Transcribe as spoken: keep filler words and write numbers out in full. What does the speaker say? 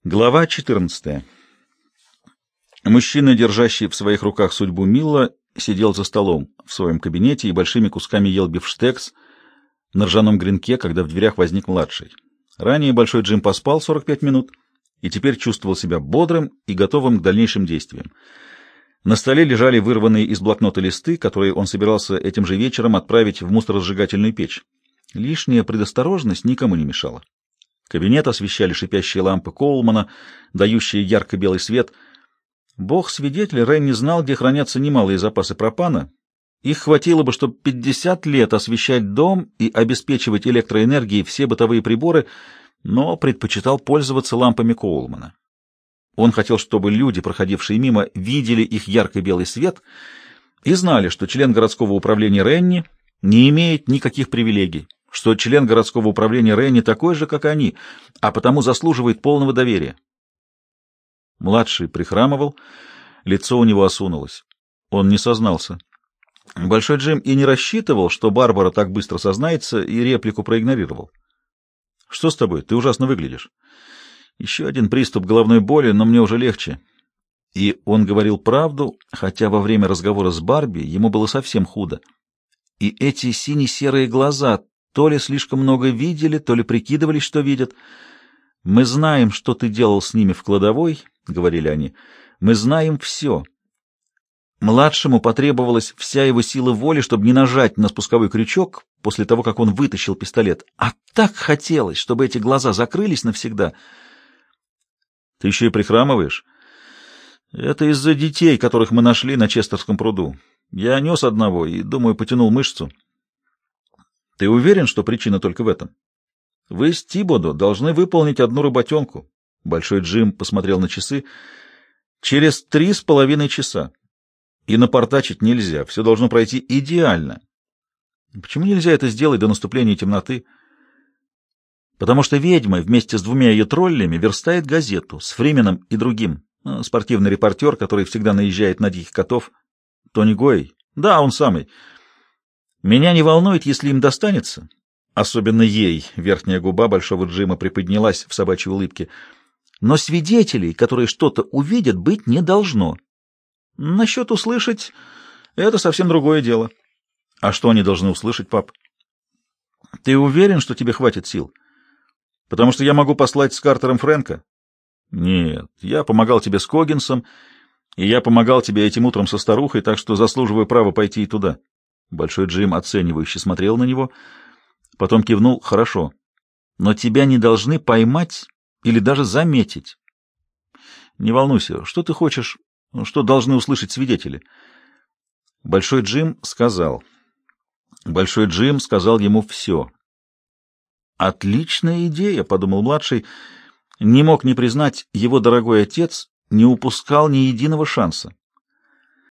Глава четырнадцатая. Мужчина, держащий в своих руках судьбу Милла, сидел за столом в своем кабинете и большими кусками ел бифштекс на ржаном гренке, когда в дверях возник младший. Ранее Большой Джим поспал сорок пять минут и теперь чувствовал себя бодрым и готовым к дальнейшим действиям. На столе лежали вырванные из блокнота листы, которые он собирался этим же вечером отправить в мусоросжигательную печь. Лишняя предосторожность никому не мешала. Кабинет освещали шипящие лампы Коулмана, дающие ярко-белый свет. Бог-свидетель, Ренни знал, где хранятся немалые запасы пропана. Их хватило бы, чтобы пятьдесят лет освещать дом и обеспечивать электроэнергией все бытовые приборы, но предпочитал пользоваться лампами Коулмана. Он хотел, чтобы люди, проходившие мимо, видели их ярко-белый свет и знали, что член городского управления Ренни не имеет никаких привилегий, что член городского управления Ренни такой же, как они, а потому заслуживает полного доверия. Младший прихрамывал, лицо у него осунулось. Он не сознался. Большой Джим и не рассчитывал, что Барбара так быстро сознается, и реплику проигнорировал. — Что с тобой? Ты ужасно выглядишь. — Еще один приступ головной боли, но мне уже легче. И он говорил правду, хотя во время разговора с Барби ему было совсем худо. И эти сине-серые глаза то ли слишком много видели, то ли прикидывались, что видят. «Мы знаем, что ты делал с ними в кладовой», — говорили они. «Мы знаем все». Младшему потребовалась вся его сила воли, чтобы не нажать на спусковой крючок после того, как он вытащил пистолет. А так хотелось, чтобы эти глаза закрылись навсегда. «Ты еще и прихрамываешь?» «Это из-за детей, которых мы нашли на Честерском пруду. Я нес одного и, думаю, потянул мышцу». «Ты уверен, что причина только в этом? Вы с Тибодо должны выполнить одну работенку». Большой Джим посмотрел на часы. «Через три с половиной часа. И напортачить нельзя. Все должно пройти идеально». «Почему нельзя это сделать до наступления темноты?» «Потому что ведьма вместе с двумя ее троллями верстает газету с Фрименом и другим. Спортивный репортер, который всегда наезжает на диких котов. Тони Гой. Да, он самый. Меня не волнует, если им достанется, особенно ей, верхняя губа Большого Джима приподнялась в собачьей улыбке, но свидетелей, которые что-то увидят, быть не должно. Насчет услышать — это совсем другое дело. А что они должны услышать, пап? Ты уверен, что тебе хватит сил? Потому что я могу послать с Картером Фрэнка? Нет, я помогал тебе с Коггинсом, и я помогал тебе этим утром со старухой, так что заслуживаю права пойти и туда. Большой Джим оценивающе смотрел на него, потом кивнул: «Хорошо, но тебя не должны поймать или даже заметить. Не волнуйся, что ты хочешь, что должны услышать свидетели?» Большой Джим сказал. Большой Джим сказал ему все. «Отличная идея», — подумал младший, не мог не признать, его дорогой отец не упускал ни единого шанса.